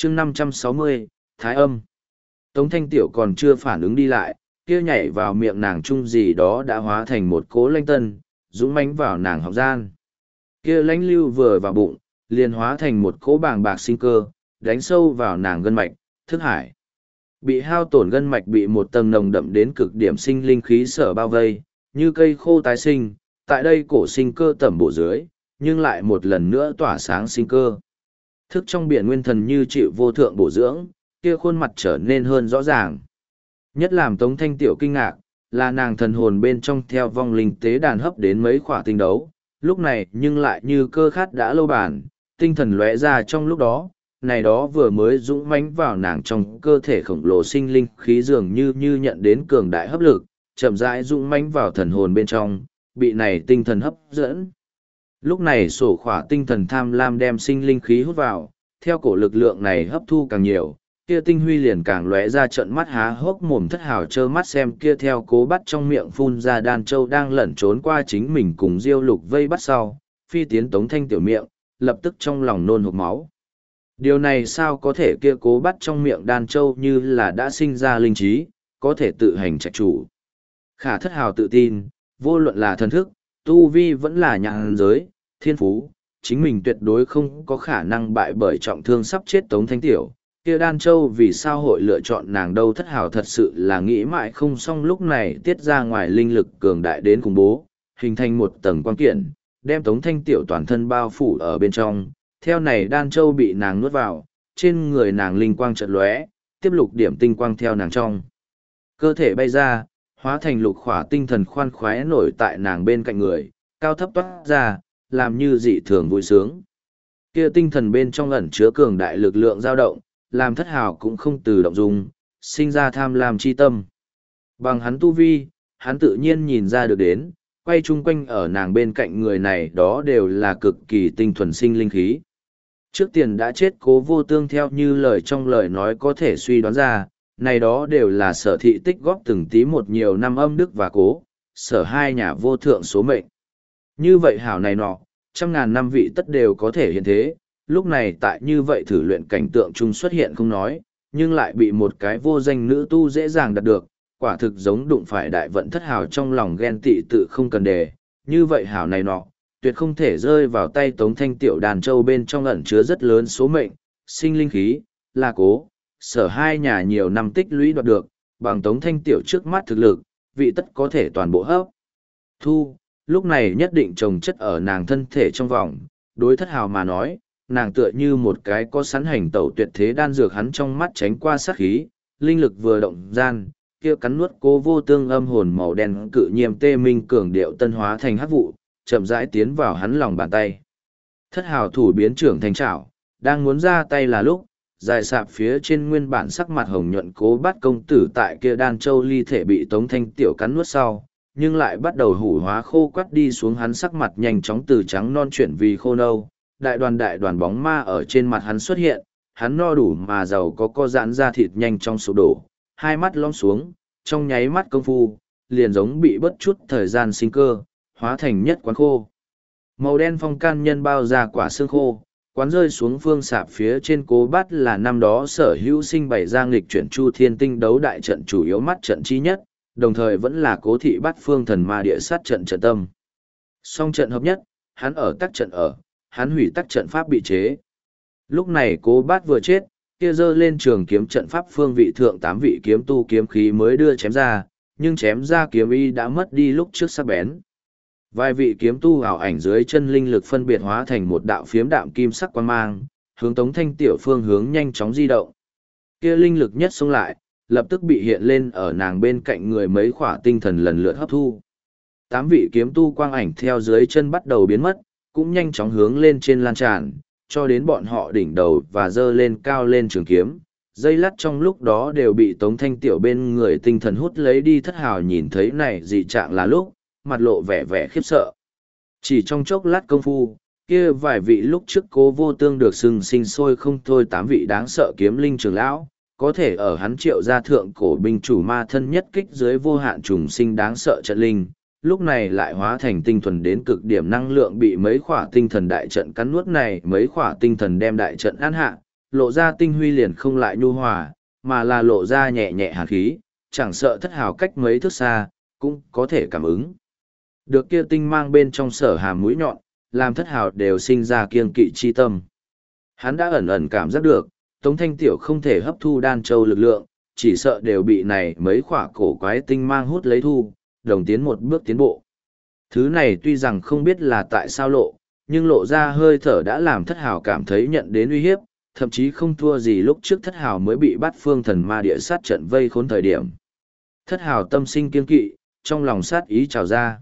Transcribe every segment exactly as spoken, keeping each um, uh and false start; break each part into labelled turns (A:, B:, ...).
A: chương năm trăm sáu mươi, Thái âm. Tống Thanh Tiểu còn chưa phản ứng đi lại, kia nhảy vào miệng nàng chung gì đó đã hóa thành một cỗ lanh tân, dũng mãnh vào nàng học gian. Kia lãnh lưu vừa vào bụng, liền hóa thành một cỗ bàng bạc sinh cơ, đánh sâu vào nàng gân mạch, thức hải. Bị hao tổn gân mạch bị một tầng nồng đậm đến cực điểm sinh linh khí sở bao vây, như cây khô tái sinh, tại đây cổ sinh cơ tẩm bổ dưới, nhưng lại một lần nữa tỏa sáng sinh cơ. Thức trong biển nguyên thần như chịu vô thượng bổ dưỡng, kia khuôn mặt trở nên hơn rõ ràng. Nhất làm Tống Thanh Tiểu kinh ngạc, là nàng thần hồn bên trong theo vong linh tế đàn hấp đến mấy khỏa tinh đấu, lúc này nhưng lại như cơ khát đã lâu bản, tinh thần lóe ra trong lúc đó, này đó vừa mới dũng mãnh vào nàng trong cơ thể khổng lồ sinh linh khí dường như như nhận đến cường đại hấp lực, chậm rãi dũng mãnh vào thần hồn bên trong, bị này tinh thần hấp dẫn. Lúc này sổ khỏa tinh thần tham lam đem sinh linh khí hút vào, theo cổ lực lượng này hấp thu càng nhiều, kia tinh huy liền càng lóe ra trận mắt há hốc mồm thất hào trơ mắt xem kia theo cố bắt trong miệng phun ra đan châu đang lẩn trốn qua chính mình cùng diêu lục vây bắt sau, phi tiến Tống Thanh Tiểu miệng, lập tức trong lòng nôn hộc máu. Điều này sao có thể kia cố bắt trong miệng đan châu như là đã sinh ra linh trí, có thể tự hành trạch chủ. Khả thất hào tự tin, vô luận là thần thức, tu vi vẫn là nhãn giới, thiên phú, chính mình tuyệt đối không có khả năng bại bởi trọng thương sắp chết Tống Thanh Tiểu. Kia đan châu vì sao hội lựa chọn nàng đâu, thất hào thật sự là nghĩ mãi không xong, lúc này tiết ra ngoài linh lực cường đại đến khủng bố, hình thành một tầng quan kiện, đem Tống Thanh Tiểu toàn thân bao phủ ở bên trong. Theo này đan châu bị nàng nuốt vào, trên người nàng linh quang chợt lóe, tiếp lục điểm tinh quang theo nàng trong cơ thể bay ra, hóa thành lục khỏa tinh thần khoan khoái nổi tại nàng bên cạnh người, cao thấp toát ra, làm như dị thường vui sướng. Kia tinh thần bên trong ẩn chứa cường đại lực lượng dao động, làm thất hào cũng không từ động dung, sinh ra tham lam chi tâm. Bằng hắn tu vi, hắn tự nhiên nhìn ra được đến, quay chung quanh ở nàng bên cạnh người này đó đều là cực kỳ tinh thuần sinh linh khí. Trước tiền đã chết Cố Vô Tương theo như lời trong lời nói có thể suy đoán ra, này đó đều là sở thị tích góp từng tí một nhiều năm âm đức và cố, sở hai nhà vô thượng số mệnh. Như vậy hảo này nọ, trăm ngàn năm vị tất đều có thể hiện thế, lúc này tại như vậy thử luyện cảnh tượng chung xuất hiện không nói, nhưng lại bị một cái vô danh nữ tu dễ dàng đạt được, quả thực giống đụng phải đại vận thất hào trong lòng ghen tị tự không cần đề, như vậy hảo này nọ, tuyệt không thể rơi vào tay Tống Thanh Tiểu đàn châu bên trong ẩn chứa rất lớn số mệnh, sinh linh khí, là cố, sở hai nhà nhiều năm tích lũy đoạt được, bằng Tống Thanh Tiểu trước mắt thực lực, vị tất có thể toàn bộ hấp. Thu, lúc này nhất định trồng chất ở nàng thân thể trong vòng, đối thất hào mà nói, nàng tựa như một cái có sẵn hành tẩu tuyệt thế đan dược, hắn trong mắt tránh qua sát khí, linh lực vừa động gian, kia cắn nuốt Cố Vô Tương âm hồn màu đen cự nhiêm tê minh cường điệu tân hóa thành hắc vụ, chậm rãi tiến vào hắn lòng bàn tay. Thất hào thủ biến trưởng thành trảo, đang muốn ra tay là lúc, dài sạp phía trên nguyên bản sắc mặt hồng nhuận Cố Bát công tử tại kia đan châu ly thể bị Tống Thanh Tiểu cắn nuốt sau, nhưng lại bắt đầu hủ hóa khô quắt đi xuống, hắn sắc mặt nhanh chóng từ trắng non chuyển vì khô nâu, đại đoàn đại đoàn bóng ma ở trên mặt hắn xuất hiện, hắn no đủ mà giàu có co giãn ra thịt nhanh trong sụp đổ, hai mắt lõm xuống, trong nháy mắt công phu, liền giống bị bớt chút thời gian sinh cơ, hóa thành nhất quán khô. Màu đen phong can nhân bao ra quả xương khô, quán rơi xuống phương sạp phía trên Cố Bát là năm đó sở hữu sinh bày ra nghịch chuyển chu thiên tinh đấu đại trận chủ yếu mắt trận chi nhất, đồng thời vẫn là Cố thị bát phương thần ma địa sát trận trận tâm. Song trận hợp nhất, hắn ở tắc trận ở, hắn hủy tắc trận pháp bị chế. Lúc này Cố Bát vừa chết, kia giơ lên trường kiếm trận pháp phương vị thượng tám vị kiếm tu kiếm khí mới đưa chém ra, nhưng chém ra kiếm y đã mất đi lúc trước sắc bén. Vài vị kiếm tu ảo ảnh dưới chân linh lực phân biệt hóa thành một đạo phiếm đạm kim sắc quang mang, hướng Tống Thanh Tiểu phương hướng nhanh chóng di động. Kia linh lực nhất xông lại, lập tức bị hiện lên ở nàng bên cạnh người mấy khỏa tinh thần lần lượt hấp thu. Tám vị kiếm tu quang ảnh theo dưới chân bắt đầu biến mất, cũng nhanh chóng hướng lên trên lan tràn, cho đến bọn họ đỉnh đầu và dơ lên cao lên trường kiếm. Dây lát trong lúc đó đều bị Tống Thanh Tiểu bên người tinh thần hút lấy đi. Thất hào nhìn thấy này dị trạng là lúc, mặt lộ vẻ vẻ khiếp sợ. Chỉ trong chốc lát công phu, kia vài vị lúc trước Cố Vô Tương được xưng sinh sôi không thôi tám vị đáng sợ kiếm linh trưởng lão, có thể ở hắn triệu gia thượng cổ binh chủ ma thân nhất kích dưới vô hạn trùng sinh đáng sợ trận linh, lúc này lại hóa thành tinh thuần đến cực điểm năng lượng bị mấy khỏa tinh thần đại trận cắn nuốt, này mấy khỏa tinh thần đem đại trận an hạ, lộ ra tinh huy liền không lại nhu hòa, mà là lộ ra nhẹ nhẹ hàn khí, chẳng sợ thất hào cách mấy thước xa, cũng có thể cảm ứng. Được kia tinh mang bên trong sở hàm mũi nhọn, làm thất hào đều sinh ra kiêng kỵ chi tâm. Hắn đã ẩn ẩn cảm giác được, Tống Thanh Tiểu không thể hấp thu đan châu lực lượng, chỉ sợ đều bị này mấy khỏa cổ quái tinh mang hút lấy thu, đồng tiến một bước tiến bộ. Thứ này tuy rằng không biết là tại sao lộ, nhưng lộ ra hơi thở đã làm thất hào cảm thấy nhận đến uy hiếp, thậm chí không thua gì lúc trước thất hào mới bị bắt phương thần ma địa sát trận vây khốn thời điểm. Thất hào tâm sinh kiên kỵ, trong lòng sát ý trào ra.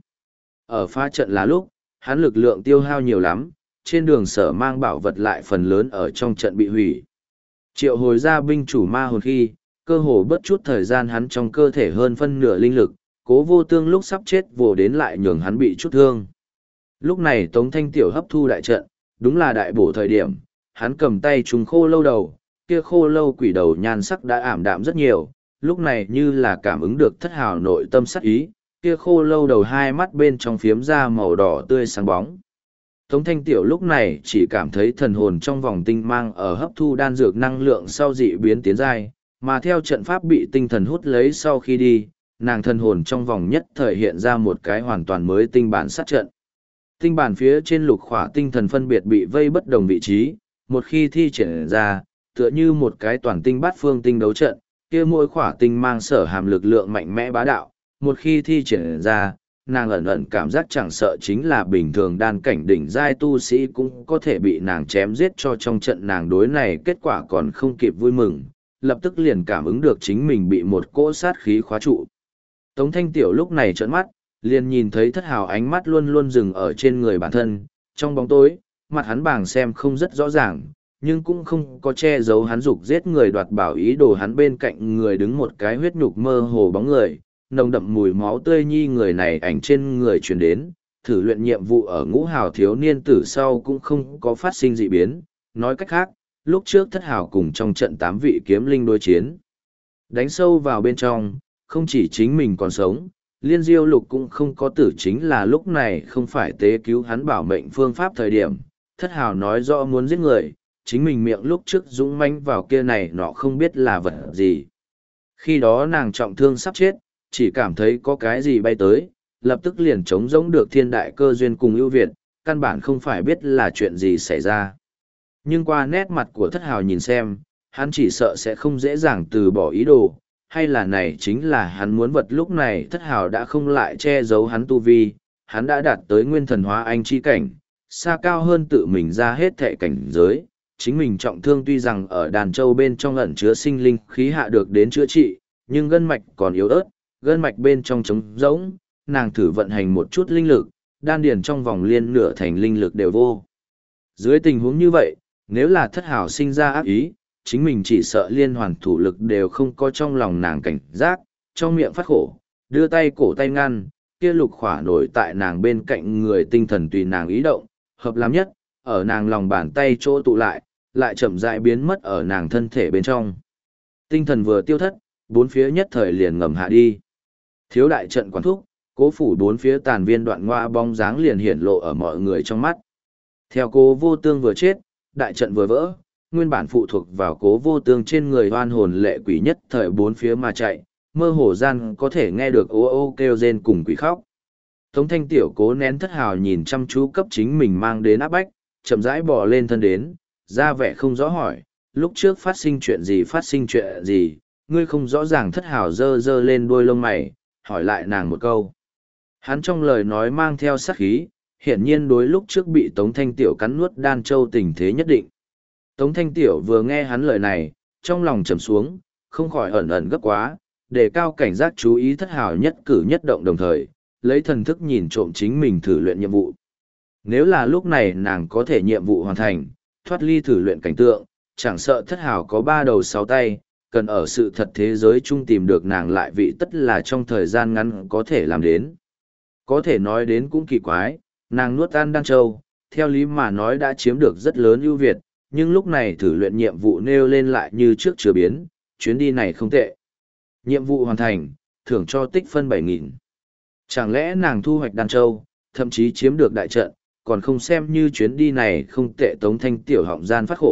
A: Ở phá trận là lúc, hắn lực lượng tiêu hao nhiều lắm, trên đường sở mang bảo vật lại phần lớn ở trong trận bị hủy. Triệu hồi ra binh chủ ma hồn khi, cơ hồ bất chút thời gian hắn trong cơ thể hơn phân nửa linh lực, Cố Vô Tương lúc sắp chết vồ đến lại nhường hắn bị chút thương. Lúc này Tống Thanh Tiểu hấp thu đại trận, đúng là đại bổ thời điểm, hắn cầm tay trùng khô lâu đầu, kia khô lâu quỷ đầu nhan sắc đã ảm đạm rất nhiều, lúc này như là cảm ứng được thất hào nội tâm sắc ý, kia khô lâu đầu hai mắt bên trong phiếm ra màu đỏ tươi sáng bóng. Tống Thanh Tiểu lúc này chỉ cảm thấy thần hồn trong vòng tinh mang ở hấp thu đan dược năng lượng sau dị biến tiến giai, mà theo trận pháp bị tinh thần hút lấy sau khi đi, nàng thần hồn trong vòng nhất thời hiện ra một cái hoàn toàn mới tinh bản sát trận. Tinh bản phía trên lục khỏa tinh thần phân biệt bị vây bất đồng vị trí, một khi thi triển ra, tựa như một cái toàn tinh bát phương tinh đấu trận, kia mỗi khỏa tinh mang sở hàm lực lượng mạnh mẽ bá đạo, một khi thi triển ra, nàng ẩn ẩn cảm giác chẳng sợ chính là bình thường đan cảnh đỉnh giai tu sĩ cũng có thể bị nàng chém giết cho trong trận nàng đối này kết quả còn không kịp vui mừng, lập tức liền cảm ứng được chính mình bị một cỗ sát khí khóa trụ. Tống Thanh Tiểu lúc này trợn mắt, liền nhìn thấy thất hào ánh mắt luôn luôn dừng ở trên người bản thân, trong bóng tối, mặt hắn bàng xem không rất rõ ràng, nhưng cũng không có che giấu hắn dục giết người đoạt bảo ý đồ hắn bên cạnh người đứng một cái huyết nhục mơ hồ bóng người, nồng đậm mùi máu tươi nhi người này ảnh trên người truyền đến, thử luyện nhiệm vụ ở ngũ hào thiếu niên tử sau cũng không có phát sinh dị biến, nói cách khác, lúc trước thất hào cùng trong trận tám vị kiếm linh đối chiến. Đánh sâu vào bên trong, không chỉ chính mình còn sống, liên diêu lục cũng không có tử chính là lúc này không phải tế cứu hắn bảo mệnh phương pháp thời điểm, thất hào nói rõ muốn giết người, chính mình miệng lúc trước dũng mãnh vào kia này nọ không biết là vật gì. Khi đó nàng trọng thương sắp chết, chỉ cảm thấy có cái gì bay tới, lập tức liền trống rỗng được thiên đại cơ duyên cùng ưu việt, căn bản không phải biết là chuyện gì xảy ra. Nhưng qua nét mặt của thất hào nhìn xem, hắn chỉ sợ sẽ không dễ dàng từ bỏ ý đồ, hay là này chính là hắn muốn vật lúc này thất hào đã không lại che giấu hắn tu vi, hắn đã đạt tới nguyên thần hóa anh chi cảnh, xa cao hơn tự mình ra hết thệ cảnh giới. Chính mình trọng thương tuy rằng ở đàn châu bên trong ẩn chứa sinh linh khí hạ được đến chữa trị, nhưng gân mạch còn yếu ớt, gân mạch bên trong trống rỗng, nàng thử vận hành một chút linh lực, đan điền trong vòng liên nửa thành linh lực đều vô. Dưới tình huống như vậy, nếu là thất hào sinh ra ác ý, chính mình chỉ sợ liên hoàn thủ lực đều không có trong lòng nàng cảnh giác, trong miệng phát khổ, đưa tay cổ tay ngăn, kia lục khỏa nổi tại nàng bên cạnh người tinh thần tùy nàng ý động, hợp làm nhất, ở nàng lòng bàn tay chỗ tụ lại, lại chậm rãi biến mất ở nàng thân thể bên trong. Tinh thần vừa tiêu thất, bốn phía nhất thời liền ngầm hạ đi. Thiếu đại trận quản thúc, cố phủ bốn phía tàn viên đoạn ngoa bóng dáng liền hiển lộ ở mọi người trong mắt. Theo Cố Vô Tương vừa chết, đại trận vừa vỡ, nguyên bản phụ thuộc vào Cố Vô Tương trên người oan hồn lệ quỷ nhất thời bốn phía mà chạy, mơ hồ gian có thể nghe được ô ô kêu rên cùng quỷ khóc. Tống Thanh Tiểu cố nén thất hào nhìn chăm chú cấp chính mình mang đến áp bách, chậm rãi bỏ lên thân đến, ra vẻ không rõ hỏi, lúc trước phát sinh chuyện gì phát sinh chuyện gì, ngươi không rõ ràng thất hào dơ dơ lên đuôi lông mày, hỏi lại nàng một câu. Hắn trong lời nói mang theo sát khí, hiển nhiên đối lúc trước bị Tống Thanh Tiểu cắn nuốt đan châu tình thế nhất định. Tống Thanh Tiểu vừa nghe hắn lời này, trong lòng trầm xuống, không khỏi ẩn ẩn gấp quá, để cao cảnh giác chú ý thất hào nhất cử nhất động đồng thời, lấy thần thức nhìn trộm chính mình thử luyện nhiệm vụ. Nếu là lúc này nàng có thể nhiệm vụ hoàn thành, thoát ly thử luyện cảnh tượng, chẳng sợ thất hào có ba đầu sáu tay, cần ở sự thật thế giới chung tìm được nàng lại vị tất là trong thời gian ngắn có thể làm đến. Có thể nói đến cũng kỳ quái, nàng nuốt ăn đan châu, theo lý mà nói đã chiếm được rất lớn ưu việt, nhưng lúc này thử luyện nhiệm vụ nêu lên lại như trước chưa biến, chuyến đi này không tệ. Nhiệm vụ hoàn thành, thưởng cho tích phân bảy nghìn. Chẳng lẽ nàng thu hoạch đan châu, thậm chí chiếm được đại trận, còn không xem như chuyến đi này không tệ. Tống Thanh Tiểu họng gian phát khổ,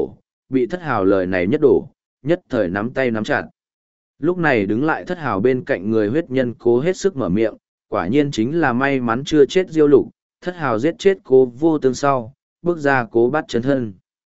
A: bị thất hào lời này nhất đổ, nhất thời nắm tay nắm chặt. Lúc này đứng lại thất hào bên cạnh người huyết nhân cố hết sức mở miệng, quả nhiên chính là may mắn chưa chết Diêu Lục, thất hào giết chết cố vô tương sau, bước ra cố bắt chân thân.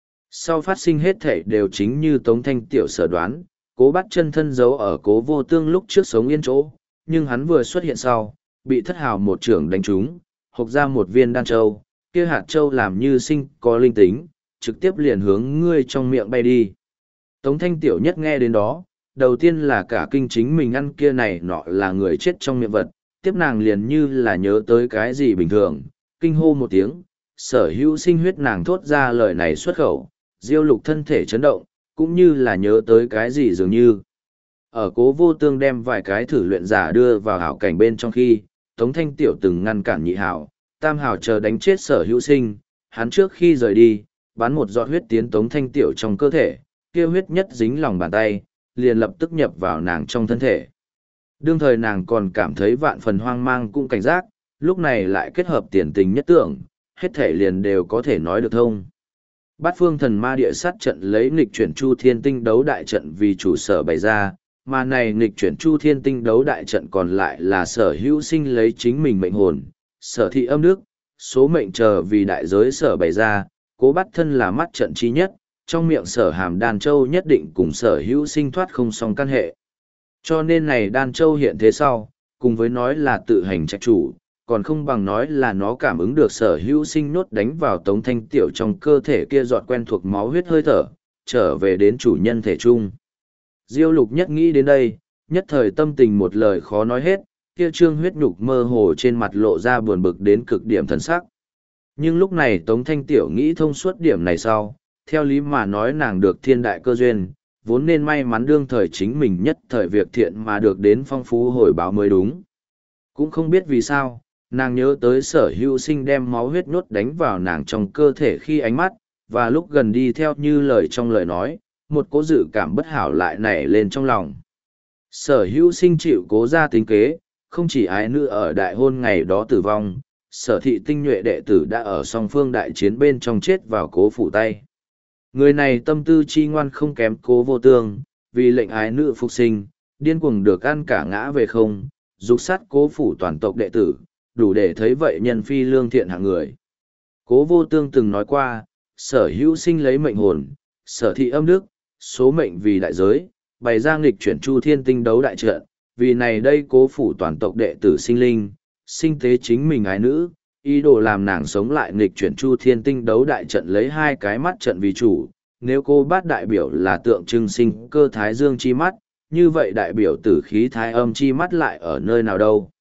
A: Sau phát sinh hết thể đều chính như Tống Thanh Tiểu sở đoán, cố bắt chân thân giấu ở cố vô tương lúc trước sống yên chỗ, nhưng hắn vừa xuất hiện sau, bị thất hào một trưởng đánh trúng, hộc ra một viên đan châu, kia hạt châu làm như sinh có linh tính, trực tiếp liền hướng ngươi trong miệng bay đi. Tống Thanh Tiểu nhất nghe đến đó, đầu tiên là cả kinh chính mình ăn kia này nọ là người chết trong miệng vật, tiếp nàng liền như là nhớ tới cái gì bình thường, kinh hô một tiếng, sở hữu sinh huyết nàng thốt ra lời này xuất khẩu, Diêu Lục thân thể chấn động, cũng như là nhớ tới cái gì dường như. Ở cố vô tương đem vài cái thử luyện giả đưa vào hảo cảnh bên trong khi, Tống Thanh Tiểu từng ngăn cản nhị hảo, tam hảo chờ đánh chết sở hữu sinh, hắn trước khi rời đi, bắn một giọt huyết tiến Tống Thanh Tiểu trong cơ thể, kia huyết nhất dính lòng bàn tay, liền lập tức nhập vào nàng trong thân thể. Đương thời nàng còn cảm thấy vạn phần hoang mang cũng cảnh giác, lúc này lại kết hợp tiền tình nhất tưởng, hết thể liền đều có thể nói được thông. Bát phương thần ma địa sát trận lấy nghịch chuyển chu thiên tinh đấu đại trận vì chủ sở bày ra, mà này nghịch chuyển chu thiên tinh đấu đại trận còn lại là sở hữu sinh lấy chính mình mệnh hồn, sở thị âm đức, số mệnh chờ vì đại giới sở bày ra, cố bắt thân là mắt trận trí nhất, trong miệng sở hàm đan châu nhất định cùng sở hữu sinh thoát không song căn hệ. Cho nên này đan châu hiện thế sau, cùng với nói là tự hành trạch chủ, còn không bằng nói là nó cảm ứng được sở hữu sinh nốt đánh vào Tống Thanh Tiểu trong cơ thể kia giọt quen thuộc máu huyết hơi thở, trở về đến chủ nhân thể trung. Diêu Lục nhất nghĩ đến đây, nhất thời tâm tình một lời khó nói hết, kia trương huyết nhục mơ hồ trên mặt lộ ra buồn bực đến cực điểm thần sắc. Nhưng lúc này Tống Thanh Tiểu nghĩ thông suốt điểm này sau, theo lý mà nói nàng được thiên đại cơ duyên, vốn nên may mắn đương thời chính mình nhất thời việc thiện mà được đến phong phú hồi báo mới đúng. Cũng không biết vì sao, nàng nhớ tới sở hữu sinh đem máu huyết nhốt đánh vào nàng trong cơ thể khi ánh mắt, và lúc gần đi theo như lời trong lời nói, một cố dự cảm bất hảo lại nảy lên trong lòng. Sở hữu sinh chịu cố ra tính kế, không chỉ ái nữ ở đại hôn ngày đó tử vong, sở thị tinh nhuệ đệ tử đã ở song phương đại chiến bên trong chết vào cố phủ tay. Người này tâm tư chi ngoan không kém cố vô tương, vì lệnh ái nữ phục sinh, điên cuồng được ăn cả ngã về không, dục sát cố phủ toàn tộc đệ tử, đủ để thấy vậy nhân phi lương thiện hạng người. Cố vô tương từng nói qua, sở hữu sinh lấy mệnh hồn, sở thị âm đức, số mệnh vì đại giới, bày ra nghịch chuyển chu thiên tinh đấu đại trận, vì này đây cố phủ toàn tộc đệ tử sinh linh, sinh tế chính mình ái nữ, ý đồ làm nàng sống lại nghịch chuyển chu thiên tinh đấu đại trận lấy hai cái mắt trận vì chủ. Nếu cô bát đại biểu là tượng trưng sinh cơ thái dương chi mắt, như vậy đại biểu tử khí thái âm chi mắt lại ở nơi nào đâu?